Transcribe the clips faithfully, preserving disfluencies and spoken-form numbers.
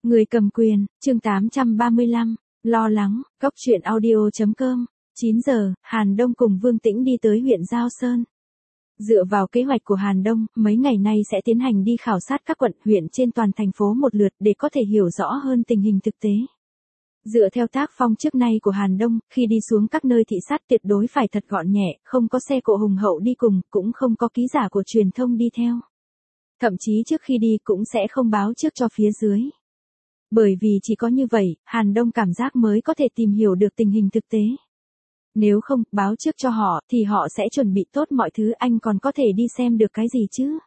Người cầm quyền, chương tám trăm ba mươi lăm, lo lắng, góc truyện audio chấm com, chín giờ, Hàn Đông cùng Vương Tĩnh đi tới huyện Giao Sơn. Dựa vào kế hoạch của Hàn Đông, mấy ngày nay sẽ tiến hành đi khảo sát các quận, huyện trên toàn thành phố một lượt để có thể hiểu rõ hơn tình hình thực tế. Dựa theo tác phong trước nay của Hàn Đông, khi đi xuống các nơi thị sát tuyệt đối phải thật gọn nhẹ, không có xe cộ hùng hậu đi cùng, cũng không có ký giả của truyền thông đi theo. Thậm chí trước khi đi cũng sẽ không báo trước cho phía dưới. Bởi vì chỉ có như vậy, Hàn Đông cảm giác mới có thể tìm hiểu được tình hình thực tế. Nếu không, báo trước cho họ, thì họ sẽ chuẩn bị tốt mọi thứ, anh còn có thể đi xem được cái gì chứ.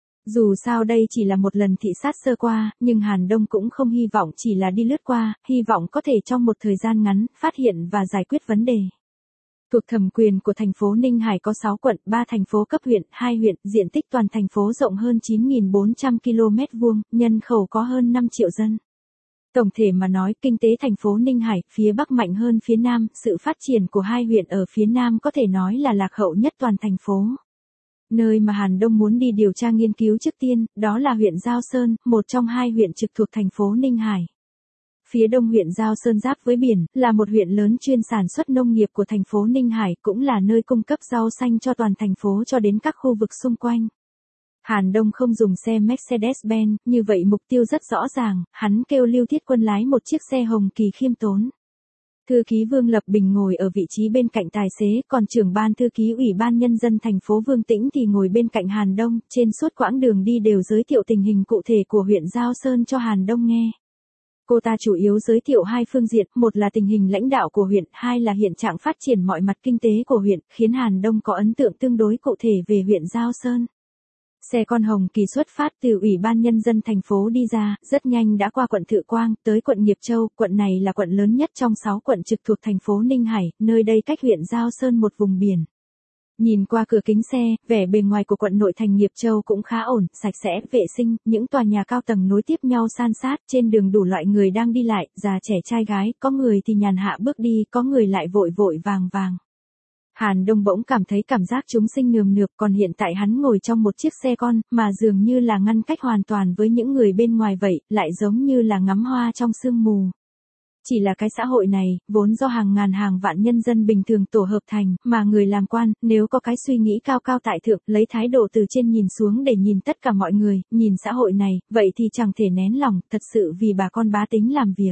Dù sao đây chỉ là một lần thị sát sơ qua, nhưng Hàn Đông cũng không hy vọng chỉ là đi lướt qua, hy vọng có thể trong một thời gian ngắn, phát hiện và giải quyết vấn đề. Thuộc thẩm quyền của thành phố Ninh Hải có sáu quận, ba thành phố cấp huyện, hai huyện, diện tích toàn thành phố rộng hơn chín nghìn bốn trăm ki lô mét vuông, nhân khẩu có hơn năm triệu dân. Tổng thể mà nói, kinh tế thành phố Ninh Hải, phía Bắc mạnh hơn phía Nam, sự phát triển của hai huyện ở phía Nam có thể nói là lạc hậu nhất toàn thành phố. Nơi mà Hàn Đông muốn đi điều tra nghiên cứu trước tiên, đó là huyện Giao Sơn, một trong hai huyện trực thuộc thành phố Ninh Hải. Phía đông huyện Giao Sơn giáp với biển, là một huyện lớn chuyên sản xuất nông nghiệp của thành phố Ninh Hải, cũng là nơi cung cấp rau xanh cho toàn thành phố cho đến các khu vực xung quanh. Hàn Đông không dùng xe Mercedes-Benz, như vậy mục tiêu rất rõ ràng, hắn kêu Lưu Thiết Quân lái một chiếc xe Hồng Kỳ khiêm tốn. Thư ký Vương Lập Bình ngồi ở vị trí bên cạnh tài xế, còn trưởng ban thư ký Ủy ban Nhân dân thành phố Vương Tĩnh thì ngồi bên cạnh Hàn Đông, trên suốt quãng đường đi đều giới thiệu tình hình cụ thể của huyện Giao Sơn cho Hàn Đông nghe. Cô ta chủ yếu giới thiệu hai phương diện, một là tình hình lãnh đạo của huyện, hai là hiện trạng phát triển mọi mặt kinh tế của huyện, khiến Hàn Đông có ấn tượng tương đối cụ thể về huyện Giao Sơn. Xe con Hồng Kỳ xuất phát từ Ủy ban Nhân dân thành phố đi ra, rất nhanh đã qua quận Thự Quang, tới quận Nghiệp Châu, quận này là quận lớn nhất trong sáu quận trực thuộc thành phố Ninh Hải, nơi đây cách huyện Giao Sơn một vùng biển. Nhìn qua cửa kính xe, vẻ bề ngoài của quận nội thành Nghiệp Châu cũng khá ổn, sạch sẽ, vệ sinh, những tòa nhà cao tầng nối tiếp nhau san sát, trên đường đủ loại người đang đi lại, già trẻ trai gái, có người thì nhàn hạ bước đi, có người lại vội vội vàng vàng. Hàn Đông bỗng cảm thấy cảm giác chúng sinh nườm nượp, còn hiện tại hắn ngồi trong một chiếc xe con, mà dường như là ngăn cách hoàn toàn với những người bên ngoài vậy, lại giống như là ngắm hoa trong sương mù. Chỉ là cái xã hội này, vốn do hàng ngàn hàng vạn nhân dân bình thường tổ hợp thành, mà người làm quan, nếu có cái suy nghĩ cao cao tại thượng, lấy thái độ từ trên nhìn xuống để nhìn tất cả mọi người, nhìn xã hội này, vậy thì chẳng thể nén lòng, thật sự vì bà con bá tính làm việc.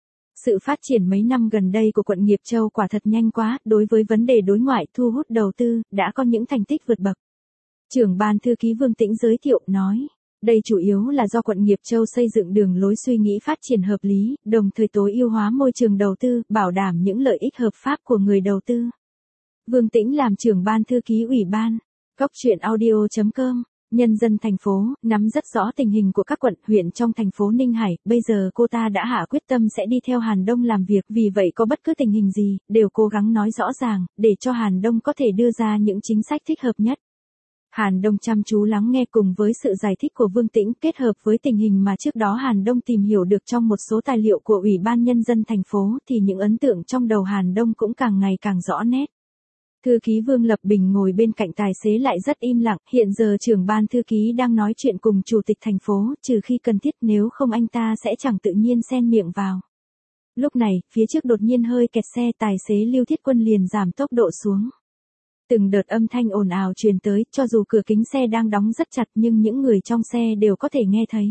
Sự phát triển mấy năm gần đây của quận Nghiệp Châu quả thật nhanh quá, đối với vấn đề đối ngoại thu hút đầu tư, đã có những thành tích vượt bậc. Trưởng ban thư ký Vương Tĩnh giới thiệu, nói, đây chủ yếu là do quận Nghiệp Châu xây dựng đường lối suy nghĩ phát triển hợp lý, đồng thời tối ưu hóa môi trường đầu tư, bảo đảm những lợi ích hợp pháp của người đầu tư. Vương Tĩnh làm trưởng ban thư ký ủy ban, góc truyện audio chấm com. Nhân dân thành phố, nắm rất rõ tình hình của các quận, huyện trong thành phố Ninh Hải, bây giờ cô ta đã hạ quyết tâm sẽ đi theo Hàn Đông làm việc, vì vậy có bất cứ tình hình gì, đều cố gắng nói rõ ràng, để cho Hàn Đông có thể đưa ra những chính sách thích hợp nhất. Hàn Đông chăm chú lắng nghe cùng với sự giải thích của Vương Tĩnh kết hợp với tình hình mà trước đó Hàn Đông tìm hiểu được trong một số tài liệu của Ủy ban Nhân dân thành phố, thì những ấn tượng trong đầu Hàn Đông cũng càng ngày càng rõ nét. Thư ký Vương Lập Bình ngồi bên cạnh tài xế lại rất im lặng, hiện giờ trưởng ban thư ký đang nói chuyện cùng chủ tịch thành phố, trừ khi cần thiết, nếu không anh ta sẽ chẳng tự nhiên xen miệng vào. Lúc này, phía trước đột nhiên hơi kẹt xe, tài xế Lưu Thiết Quân liền giảm tốc độ xuống. Từng đợt âm thanh ồn ào truyền tới, cho dù cửa kính xe đang đóng rất chặt nhưng những người trong xe đều có thể nghe thấy.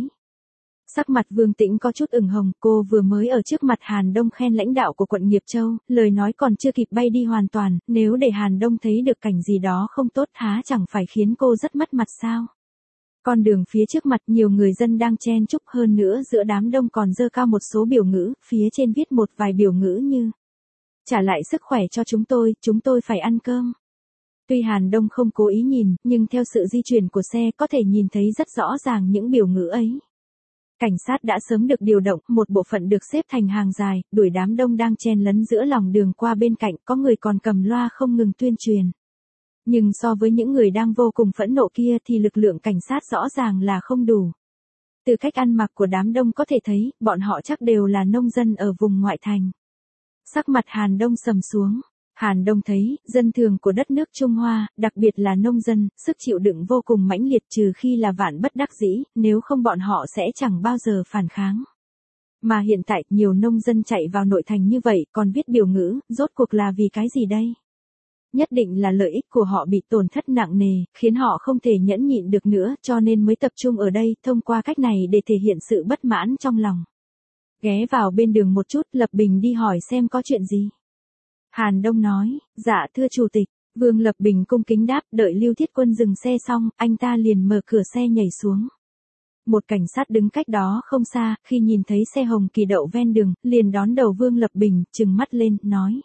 Sắc mặt Vương Tĩnh có chút ửng hồng, cô vừa mới ở trước mặt Hàn Đông khen lãnh đạo của quận Nghiệp Châu, lời nói còn chưa kịp bay đi hoàn toàn, nếu để Hàn Đông thấy được cảnh gì đó không tốt há chẳng phải khiến cô rất mất mặt sao. Con đường phía trước mặt nhiều người dân đang chen chúc, hơn nữa giữa đám đông còn dơ cao một số biểu ngữ, phía trên viết một vài biểu ngữ như trả lại sức khỏe cho chúng tôi, chúng tôi phải ăn cơm. Tuy Hàn Đông không cố ý nhìn, nhưng theo sự di chuyển của xe có thể nhìn thấy rất rõ ràng những biểu ngữ ấy. Cảnh sát đã sớm được điều động, một bộ phận được xếp thành hàng dài, đuổi đám đông đang chen lấn giữa lòng đường qua bên cạnh, có người còn cầm loa không ngừng tuyên truyền. Nhưng so với những người đang vô cùng phẫn nộ kia thì lực lượng cảnh sát rõ ràng là không đủ. Từ cách ăn mặc của đám đông có thể thấy, bọn họ chắc đều là nông dân ở vùng ngoại thành. Sắc mặt Hàn Đông sầm xuống. Hàn Đông thấy, dân thường của đất nước Trung Hoa, đặc biệt là nông dân, sức chịu đựng vô cùng mãnh liệt, trừ khi là vạn bất đắc dĩ, nếu không bọn họ sẽ chẳng bao giờ phản kháng. Mà hiện tại, nhiều nông dân chạy vào nội thành như vậy, còn viết biểu ngữ, rốt cuộc là vì cái gì đây? Nhất định là lợi ích của họ bị tổn thất nặng nề, khiến họ không thể nhẫn nhịn được nữa, cho nên mới tập trung ở đây, thông qua cách này để thể hiện sự bất mãn trong lòng. Ghé vào bên đường một chút, Lập Bình đi hỏi xem có chuyện gì. Hàn Đông nói, dạ thưa chủ tịch. Vương Lập Bình cung kính đáp, đợi Lưu Thiết Quân dừng xe xong, anh ta liền mở cửa xe nhảy xuống. Một cảnh sát đứng cách đó không xa, khi nhìn thấy xe Hồng Kỳ đậu ven đường, liền đón đầu Vương Lập Bình, trừng mắt lên, nói.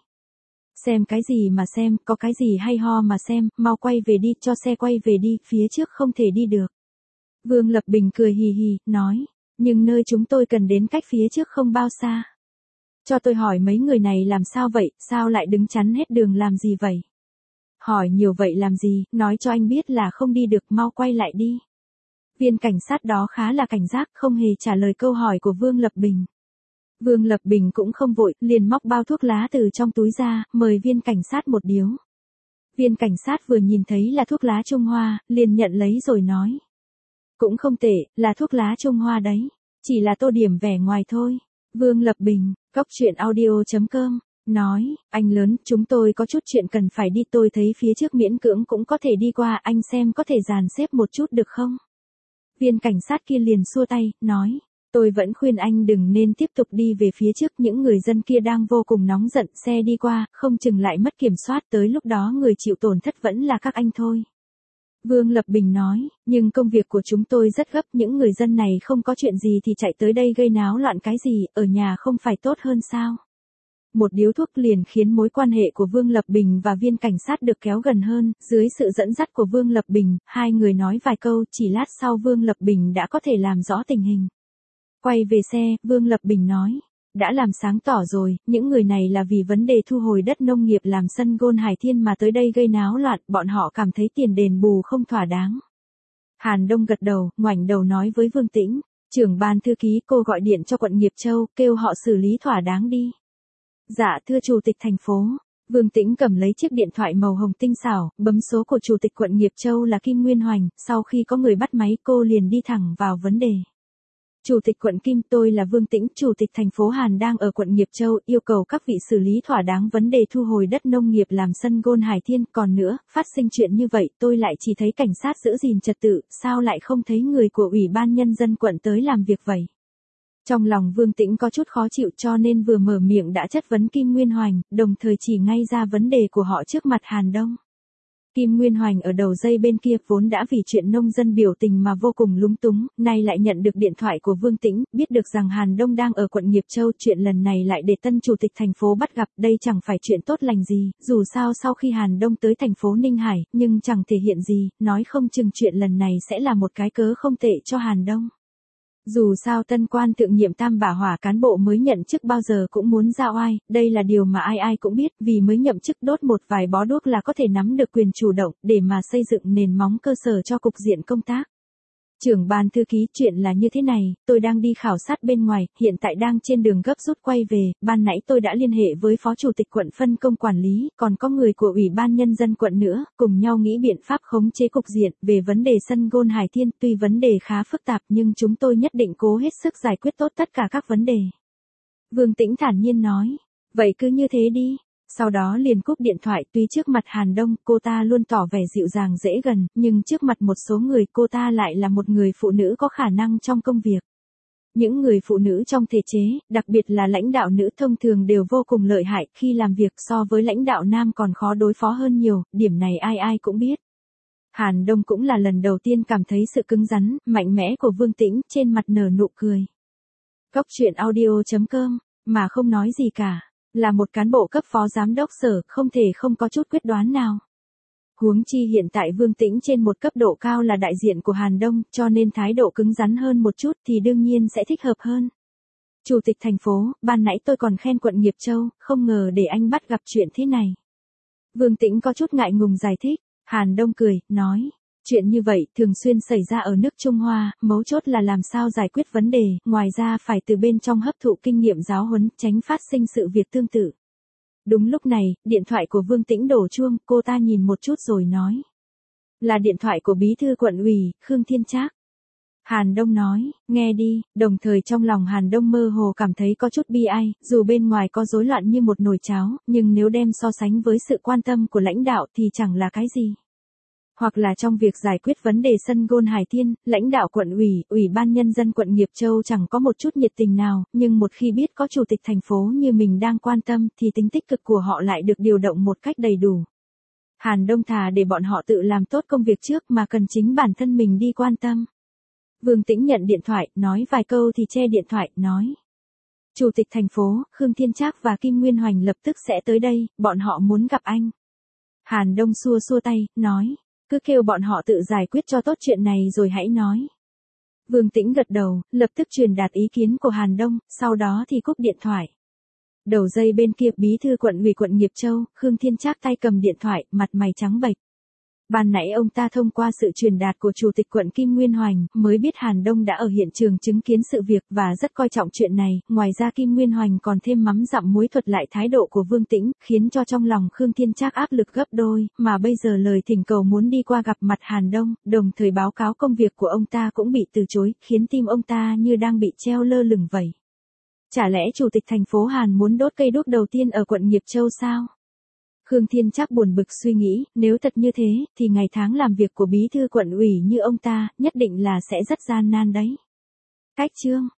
Xem cái gì mà xem, có cái gì hay ho mà xem, mau quay về đi, cho xe quay về đi, phía trước không thể đi được. Vương Lập Bình cười hì hì, nói, nhưng nơi chúng tôi cần đến cách phía trước không bao xa. Cho tôi hỏi mấy người này làm sao vậy, sao lại đứng chắn hết đường làm gì vậy? Hỏi nhiều vậy làm gì, nói cho anh biết là không đi được, mau quay lại đi. Viên cảnh sát đó khá là cảnh giác, không hề trả lời câu hỏi của Vương Lập Bình. Vương Lập Bình cũng không vội, liền móc bao thuốc lá từ trong túi ra, mời viên cảnh sát một điếu. Viên cảnh sát vừa nhìn thấy là thuốc lá Trung Hoa, liền nhận lấy rồi nói. Cũng không tệ, là thuốc lá Trung Hoa đấy. Chỉ là tô điểm vẻ ngoài thôi. Vương Lập Bình, cóc truyện audio chấm com, nói, anh lớn, chúng tôi có chút chuyện cần phải đi, tôi thấy phía trước miễn cưỡng cũng có thể đi qua, anh xem có thể dàn xếp một chút được không? Viên cảnh sát kia liền xua tay, nói, tôi vẫn khuyên anh đừng nên tiếp tục đi về phía trước, những người dân kia đang vô cùng nóng giận, xe đi qua, không chừng lại mất kiểm soát, tới lúc đó người chịu tổn thất vẫn là các anh thôi. Vương Lập Bình nói, nhưng công việc của chúng tôi rất gấp, những người dân này không có chuyện gì thì chạy tới đây gây náo loạn cái gì, ở nhà không phải tốt hơn sao? Một điếu thuốc liền khiến mối quan hệ của Vương Lập Bình và viên cảnh sát được kéo gần hơn, dưới sự dẫn dắt của Vương Lập Bình, hai người nói vài câu, chỉ lát sau Vương Lập Bình đã có thể làm rõ tình hình. Quay về xe, Vương Lập Bình nói, đã làm sáng tỏ rồi, những người này là vì vấn đề thu hồi đất nông nghiệp làm sân gôn Hải Thiên mà tới đây gây náo loạn, bọn họ cảm thấy tiền đền bù không thỏa đáng. Hàn Đông gật đầu, ngoảnh đầu nói với Vương Tĩnh, trưởng ban thư ký, cô gọi điện cho quận Nghiệp Châu, kêu họ xử lý thỏa đáng đi. Dạ thưa chủ tịch thành phố. Vương Tĩnh cầm lấy chiếc điện thoại màu hồng tinh xảo, bấm số của chủ tịch quận Nghiệp Châu là Kim Nguyên Hoành, sau khi có người bắt máy cô liền đi thẳng vào vấn đề. Chủ tịch quận Kim, tôi là Vương Tĩnh, chủ tịch thành phố Hàn đang ở quận Nghiệp Châu, yêu cầu các vị xử lý thỏa đáng vấn đề thu hồi đất nông nghiệp làm sân gôn Hải Thiên, còn nữa, phát sinh chuyện như vậy, tôi lại chỉ thấy cảnh sát giữ gìn trật tự, sao lại không thấy người của Ủy ban Nhân dân quận tới làm việc vậy? Trong lòng Vương Tĩnh có chút khó chịu cho nên vừa mở miệng đã chất vấn Kim Nguyên Hoành, đồng thời chỉ ngay ra vấn đề của họ trước mặt Hàn Đông. Kim Nguyên Hoành ở đầu dây bên kia vốn đã vì chuyện nông dân biểu tình mà vô cùng lúng túng, nay lại nhận được điện thoại của Vương Tĩnh, biết được rằng Hàn Đông đang ở quận Nghiệp Châu, chuyện lần này lại để tân chủ tịch thành phố bắt gặp, đây chẳng phải chuyện tốt lành gì, dù sao sau khi Hàn Đông tới thành phố Ninh Hải, nhưng chẳng thể hiện gì, nói không chừng chuyện lần này sẽ là một cái cớ không tệ cho Hàn Đông. Dù sao tân quan thượng nhiệm Tam Bả Hỏa cán bộ mới nhận chức bao giờ cũng muốn ra oai, đây là điều mà ai ai cũng biết, vì mới nhậm chức đốt một vài bó đuốc là có thể nắm được quyền chủ động, để mà xây dựng nền móng cơ sở cho cục diện công tác. Trưởng ban thư ký, chuyện là như thế này, tôi đang đi khảo sát bên ngoài, hiện tại đang trên đường gấp rút quay về, ban nãy tôi đã liên hệ với phó chủ tịch quận phân công quản lý, còn có người của Ủy ban Nhân dân quận nữa, cùng nhau nghĩ biện pháp khống chế cục diện, về vấn đề sân gôn Hải Thiên, tuy vấn đề khá phức tạp nhưng chúng tôi nhất định cố hết sức giải quyết tốt tất cả các vấn đề. Vương Tĩnh thản nhiên nói, vậy cứ như thế đi. Sau đó liền cúp điện thoại, tuy trước mặt Hàn Đông cô ta luôn tỏ vẻ dịu dàng dễ gần, nhưng trước mặt một số người cô ta lại là một người phụ nữ có khả năng trong công việc. Những người phụ nữ trong thể chế, đặc biệt là lãnh đạo nữ thông thường đều vô cùng lợi hại, khi làm việc so với lãnh đạo nam còn khó đối phó hơn nhiều, điểm này ai ai cũng biết. Hàn Đông cũng là lần đầu tiên cảm thấy sự cứng rắn, mạnh mẽ của Vương Tĩnh, trên mặt nở nụ cười. Cóc truyện audio chấm com, mà không nói gì cả. Là một cán bộ cấp phó giám đốc sở, không thể không có chút quyết đoán nào. Huống chi hiện tại Vương Tĩnh trên một cấp độ cao là đại diện của Hàn Đông, cho nên thái độ cứng rắn hơn một chút thì đương nhiên sẽ thích hợp hơn. Chủ tịch thành phố, ban nãy tôi còn khen quận Nghiệp Châu, không ngờ để anh bắt gặp chuyện thế này. Vương Tĩnh có chút ngại ngùng giải thích, Hàn Đông cười, nói. Chuyện như vậy thường xuyên xảy ra ở nước Trung Hoa, mấu chốt là làm sao giải quyết vấn đề, ngoài ra phải từ bên trong hấp thụ kinh nghiệm giáo huấn, tránh phát sinh sự việc tương tự. Đúng lúc này, điện thoại của Vương Tĩnh đổ chuông, cô ta nhìn một chút rồi nói. Là điện thoại của bí thư quận ủy, Khương Thiên Trác. Hàn Đông nói, nghe đi, đồng thời trong lòng Hàn Đông mơ hồ cảm thấy có chút bi ai, dù bên ngoài có rối loạn như một nồi cháo, nhưng nếu đem so sánh với sự quan tâm của lãnh đạo thì chẳng là cái gì. Hoặc là trong việc giải quyết vấn đề sân golf Hải Thiên, lãnh đạo quận ủy, ủy ban nhân dân quận Nghiệp Châu chẳng có một chút nhiệt tình nào, nhưng một khi biết có chủ tịch thành phố như mình đang quan tâm thì tính tích cực của họ lại được điều động một cách đầy đủ. Hàn Đông thà để bọn họ tự làm tốt công việc trước mà cần chính bản thân mình đi quan tâm. Vương Tĩnh nhận điện thoại, nói vài câu thì che điện thoại, nói. Chủ tịch thành phố, Khương Thiên Trác và Kim Nguyên Hoành lập tức sẽ tới đây, bọn họ muốn gặp anh. Hàn Đông xua xua tay, nói. Cứ kêu bọn họ tự giải quyết cho tốt chuyện này rồi hãy nói. Vương Tĩnh gật đầu, lập tức truyền đạt ý kiến của Hàn Đông, sau đó thì cúp điện thoại. Đầu dây bên kia bí thư quận ủy quận Nghiệp Châu, Khương Thiên Trác tay cầm điện thoại, mặt mày trắng bệch. Ban nãy ông ta thông qua sự truyền đạt của Chủ tịch quận Kim Nguyên Hoành, mới biết Hàn Đông đã ở hiện trường chứng kiến sự việc và rất coi trọng chuyện này, ngoài ra Kim Nguyên Hoành còn thêm mắm dặm muối thuật lại thái độ của Vương Tĩnh, khiến cho trong lòng Khương Thiên Trác áp lực gấp đôi, mà bây giờ lời thỉnh cầu muốn đi qua gặp mặt Hàn Đông, đồng thời báo cáo công việc của ông ta cũng bị từ chối, khiến tim ông ta như đang bị treo lơ lửng vậy. Chả lẽ Chủ tịch thành phố Hàn muốn đốt cây đuốc đầu tiên ở quận Nghiệp Châu sao? Khương Thiên Trác buồn bực suy nghĩ, nếu thật như thế, thì ngày tháng làm việc của bí thư quận ủy như ông ta, nhất định là sẽ rất gian nan đấy. Cách chương